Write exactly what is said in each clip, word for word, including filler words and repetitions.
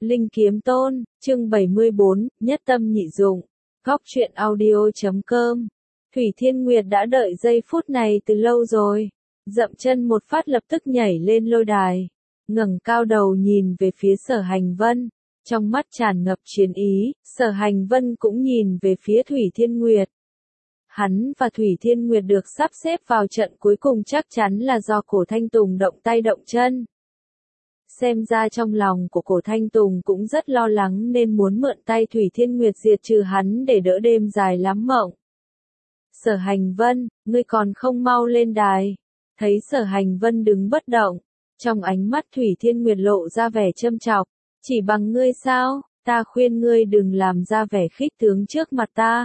Linh Kiếm Tôn, chương bảy mươi bốn, nhất tâm nhị dụng. Góc truyện audio chấm com. Thủy Thiên Nguyệt đã đợi giây phút này từ lâu rồi. Dậm chân một phát lập tức nhảy lên lôi đài. Ngẩng cao đầu nhìn về phía Sở Hành Vân. Trong mắt tràn ngập chiến ý, Sở Hành Vân cũng nhìn về phía Thủy Thiên Nguyệt. Hắn và Thủy Thiên Nguyệt được sắp xếp vào trận cuối cùng chắc chắn là do Cổ Thanh Tùng động tay động chân. Xem ra trong lòng của Cổ Thanh Tùng cũng rất lo lắng nên muốn mượn tay Thủy Thiên Nguyệt diệt trừ hắn để đỡ đêm dài lắm mộng. Sở Hành Vân, ngươi còn không mau lên đài. Thấy Sở Hành Vân đứng bất động, trong ánh mắt Thủy Thiên Nguyệt lộ ra vẻ châm chọc. Chỉ bằng ngươi sao, ta khuyên ngươi đừng làm ra vẻ khích tướng trước mặt ta.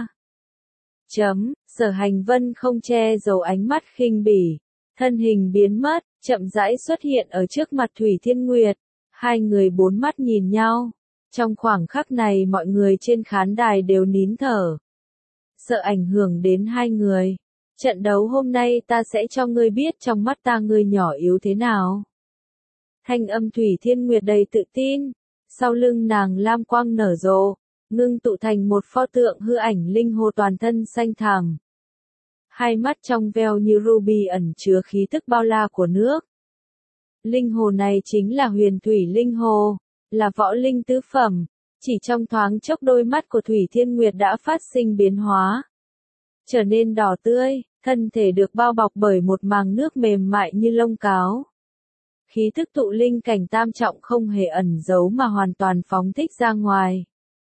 Chấm, Sở Hành Vân không che giấu ánh mắt khinh bỉ. Thân hình biến mất, chậm rãi xuất hiện ở trước mặt Thủy Thiên Nguyệt. Hai người bốn mắt nhìn nhau. Trong khoảng khắc này mọi người trên khán đài đều nín thở. Sợ ảnh hưởng đến hai người. Trận đấu hôm nay ta sẽ cho ngươi biết trong mắt ta ngươi nhỏ yếu thế nào. Thanh âm Thủy Thiên Nguyệt đầy tự tin. Sau lưng nàng lam quang nở rộ, ngưng tụ thành một pho tượng hư ảnh linh hồ toàn thân xanh thẳm. Hai mắt trong veo như ruby ẩn chứa khí tức bao la của nước. Linh hồ này chính là huyền thủy linh hồ, là võ linh tứ phẩm. Chỉ trong thoáng chốc đôi mắt của Thủy Thiên Nguyệt đã phát sinh biến hóa. Trở nên đỏ tươi, thân thể được bao bọc bởi một màng nước mềm mại như lông cáo. Khí thức tụ linh cảnh tam trọng không hề ẩn giấu mà hoàn toàn phóng thích ra ngoài.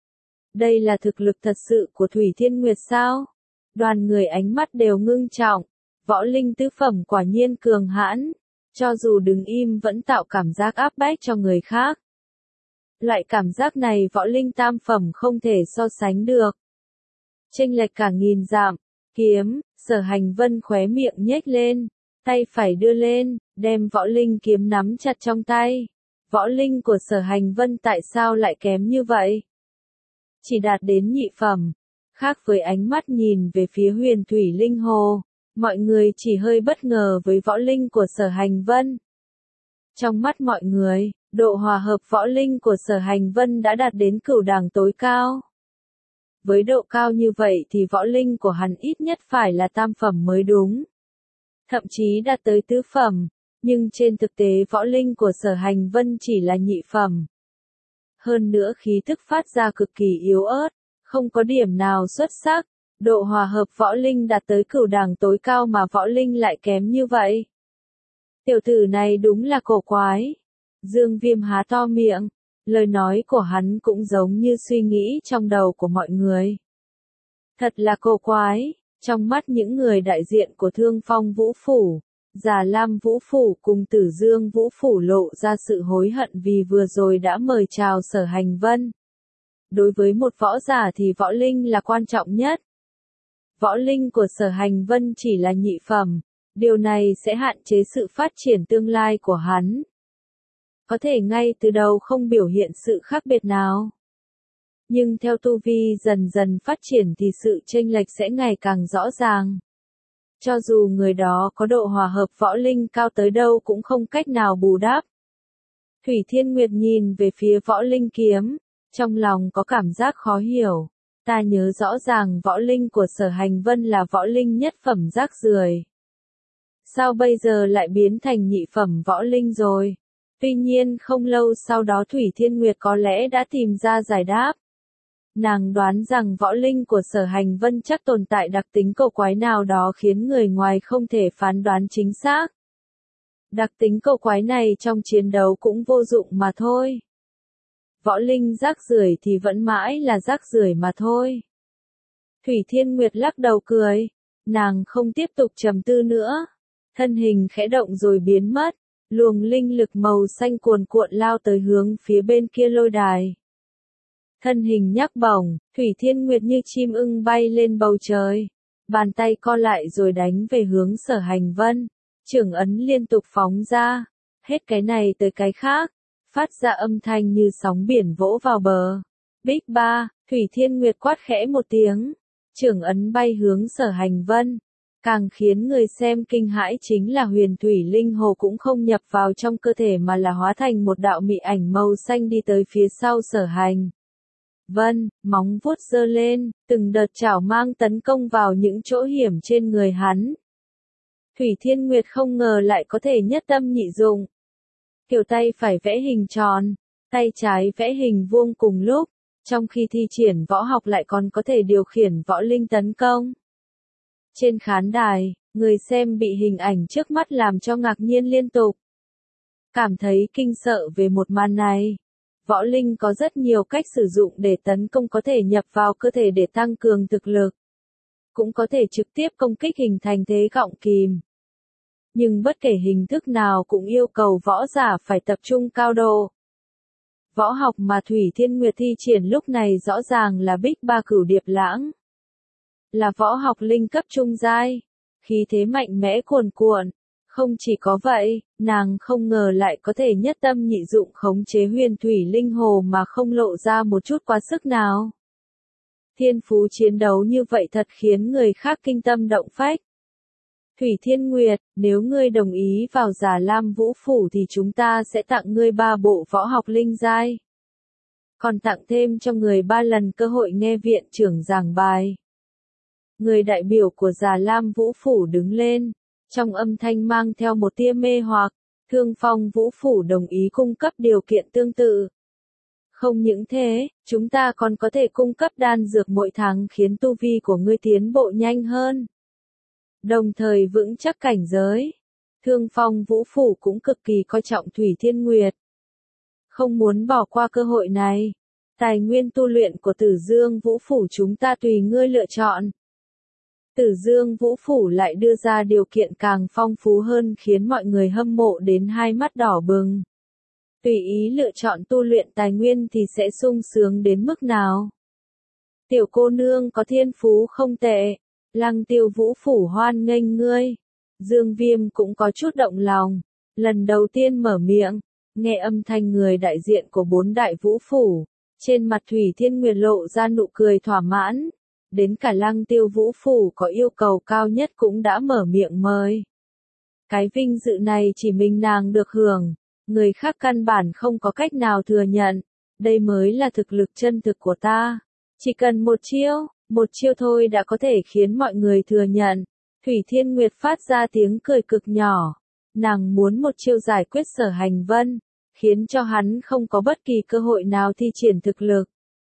Đây là thực lực thật sự của Thủy Thiên Nguyệt sao? Đoàn người ánh mắt đều ngưng trọng. Võ linh tứ phẩm quả nhiên cường hãn. Cho dù đứng im vẫn tạo cảm giác áp bách cho người khác. Loại cảm giác này võ linh tam phẩm không thể so sánh được. Chênh lệch cả nghìn dặm. Kiếm, Sở Hành Vân khóe miệng nhếch lên. Tay phải đưa lên, đem võ linh kiếm nắm chặt trong tay. Võ linh của Sở Hành Vân tại sao lại kém như vậy? Chỉ đạt đến nhị phẩm. Khác với ánh mắt nhìn về phía huyền thủy linh hồ, mọi người chỉ hơi bất ngờ với võ linh của Sở Hành Vân. Trong mắt mọi người, độ hòa hợp võ linh của Sở Hành Vân đã đạt đến cửu đẳng tối cao. Với độ cao như vậy thì võ linh của hắn ít nhất phải là tam phẩm mới đúng. Thậm chí đạt tới tứ phẩm, nhưng trên thực tế võ linh của Sở Hành Vân chỉ là nhị phẩm. Hơn nữa khí tức phát ra cực kỳ yếu ớt, không có điểm nào xuất sắc, độ hòa hợp võ linh đạt tới cửu đẳng tối cao mà võ linh lại kém như vậy. Tiểu tử này đúng là cổ quái. Dương Viêm há to miệng, lời nói của hắn cũng giống như suy nghĩ trong đầu của mọi người. Thật là cổ quái. Trong mắt những người đại diện của Thương Phong Vũ Phủ, Già Lam Vũ Phủ cùng Tử Dương Vũ Phủ lộ ra sự hối hận vì vừa rồi đã mời chào Sở Hành Vân. Đối với một võ giả thì võ linh là quan trọng nhất. Võ linh của Sở Hành Vân chỉ là nhị phẩm, điều này sẽ hạn chế sự phát triển tương lai của hắn. Có thể ngay từ đầu không biểu hiện sự khác biệt nào. Nhưng theo tu vi dần dần phát triển thì sự chênh lệch sẽ ngày càng rõ ràng. Cho dù người đó có độ hòa hợp võ linh cao tới đâu cũng không cách nào bù đắp. Thủy Thiên Nguyệt nhìn về phía võ linh kiếm, trong lòng có cảm giác khó hiểu. Ta nhớ rõ ràng võ linh của Sở Hành Vân là võ linh nhất phẩm rác rưởi. Sao bây giờ lại biến thành nhị phẩm võ linh rồi? Tuy nhiên không lâu sau đó Thủy Thiên Nguyệt có lẽ đã tìm ra giải đáp. Nàng đoán rằng võ linh của Sở Hành Vân chắc tồn tại đặc tính cổ quái nào đó khiến người ngoài không thể phán đoán chính xác. Đặc tính cổ quái này trong chiến đấu cũng vô dụng mà thôi. Võ linh rác rưởi thì vẫn mãi là rác rưởi mà thôi. Thủy Thiên Nguyệt lắc đầu cười. Nàng không tiếp tục trầm tư nữa. Thân hình khẽ động rồi biến mất. Luồng linh lực màu xanh cuồn cuộn lao tới hướng phía bên kia lôi đài. Thân hình nhắc bổng, Thủy Thiên Nguyệt như chim ưng bay lên bầu trời. Bàn tay co lại rồi đánh về hướng Sở Hành Vân. Chưởng ấn liên tục phóng ra. Hết cái này tới cái khác. Phát ra âm thanh như sóng biển vỗ vào bờ. Big ba, Thủy Thiên Nguyệt quát khẽ một tiếng. Chưởng ấn bay hướng Sở Hành Vân. Càng khiến người xem kinh hãi chính là huyền thủy linh hồ cũng không nhập vào trong cơ thể mà là hóa thành một đạo mị ảnh màu xanh đi tới phía sau Sở Hành Vân, móng vuốt giơ lên, từng đợt chảo mang tấn công vào những chỗ hiểm trên người hắn. Thủy Thiên Nguyệt không ngờ lại có thể nhất tâm nhị dụng. Kiểu tay phải vẽ hình tròn, tay trái vẽ hình vuông cùng lúc, trong khi thi triển võ học lại còn có thể điều khiển võ linh tấn công. Trên khán đài, người xem bị hình ảnh trước mắt làm cho ngạc nhiên liên tục. Cảm thấy kinh sợ về một màn này. Võ linh có rất nhiều cách sử dụng để tấn công, có thể nhập vào cơ thể để tăng cường thực lực. Cũng có thể trực tiếp công kích hình thành thế gọng kìm. Nhưng bất kể hình thức nào cũng yêu cầu võ giả phải tập trung cao độ. Võ học mà Thủy Thiên Nguyệt thi triển lúc này rõ ràng là Bích Ba Cửu Điệp Lãng. Là võ học linh cấp trung giai, khí thế mạnh mẽ cuồn cuộn. Không chỉ có vậy, nàng không ngờ lại có thể nhất tâm nhị dụng khống chế huyền thủy linh hồ mà không lộ ra một chút quá sức nào. Thiên phú chiến đấu như vậy thật khiến người khác kinh tâm động phách. Thủy Thiên Nguyệt, nếu ngươi đồng ý vào Già Lam Vũ Phủ thì chúng ta sẽ tặng ngươi ba bộ võ học linh giai. Còn tặng thêm cho người ba lần cơ hội nghe viện trưởng giảng bài. Người đại biểu của Già Lam Vũ Phủ đứng lên, trong âm thanh mang theo một tia mê hoặc, Thương Phong Vũ Phủ đồng ý cung cấp điều kiện tương tự. Không những thế, chúng ta còn có thể cung cấp đan dược mỗi tháng khiến tu vi của ngươi tiến bộ nhanh hơn. Đồng thời vững chắc cảnh giới. Thương Phong Vũ Phủ cũng cực kỳ coi trọng Thủy Thiên Nguyệt. Không muốn bỏ qua cơ hội này. Tài nguyên tu luyện của Tử Dương Vũ Phủ chúng ta tùy ngươi lựa chọn. Tử Dương Vũ Phủ lại đưa ra điều kiện càng phong phú hơn khiến mọi người hâm mộ đến hai mắt đỏ bừng. Tùy ý lựa chọn tu luyện tài nguyên thì sẽ sung sướng đến mức nào. Tiểu cô nương có thiên phú không tệ. Lăng Tiêu Vũ Phủ hoan nghênh ngươi. Dương Viêm cũng có chút động lòng. Lần đầu tiên mở miệng, nghe âm thanh người đại diện của bốn đại vũ phủ. Trên mặt Thủy Thiên Nguyệt lộ ra nụ cười thỏa mãn. Đến cả Lăng Tiêu Vũ Phủ có yêu cầu cao nhất cũng đã mở miệng mời. Cái vinh dự này chỉ mình nàng được hưởng. Người khác căn bản không có cách nào thừa nhận. Đây mới là thực lực chân thực của ta. Chỉ cần một chiêu, một chiêu thôi đã có thể khiến mọi người thừa nhận. Thủy Thiên Nguyệt phát ra tiếng cười cực nhỏ. Nàng muốn một chiêu giải quyết Sở Hành Vân, khiến cho hắn không có bất kỳ cơ hội nào thi triển thực lực.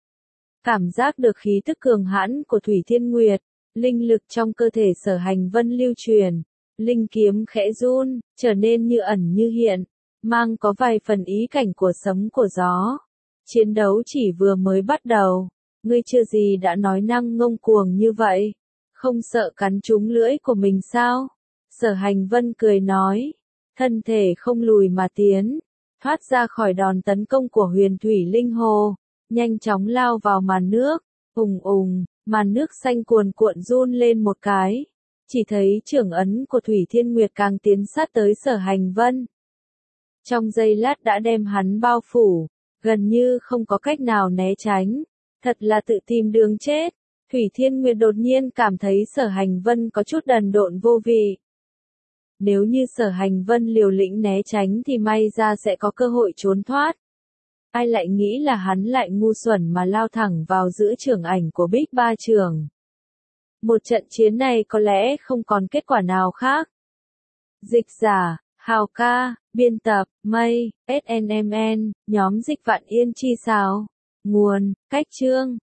Cảm giác được khí tức cường hãn của Thủy Thiên Nguyệt, linh lực trong cơ thể Sở Hành Vân lưu truyền, linh kiếm khẽ run, trở nên như ẩn như hiện, mang có vài phần ý cảnh của sấm của gió. Chiến đấu chỉ vừa mới bắt đầu, ngươi chưa gì đã nói năng ngông cuồng như vậy, không sợ cắn trúng lưỡi của mình sao? Sở Hành Vân cười nói, thân thể không lùi mà tiến, thoát ra khỏi đòn tấn công của huyền thủy linh hồ, nhanh chóng lao vào màn nước, ùng ùng, màn nước xanh cuồn cuộn run lên một cái, chỉ thấy trưởng ấn của Thủy Thiên Nguyệt càng tiến sát tới Sở Hành Vân. Trong giây lát đã đem hắn bao phủ, gần như không có cách nào né tránh, thật là tự tìm đường chết. Thủy Thiên Nguyệt đột nhiên cảm thấy Sở Hành Vân có chút đần độn vô vị. Nếu như Sở Hành Vân liều lĩnh né tránh thì may ra sẽ có cơ hội trốn thoát. Ai lại nghĩ là hắn lại ngu xuẩn mà lao thẳng vào giữa trưởng ảnh của Bích Ba Trường. Một trận chiến này có lẽ không còn kết quả nào khác. Dịch giả, Hào ca, biên tập, Mây, ét en em en, nhóm dịch Vạn Yên Chi Sao. Nguồn, Cách Chương.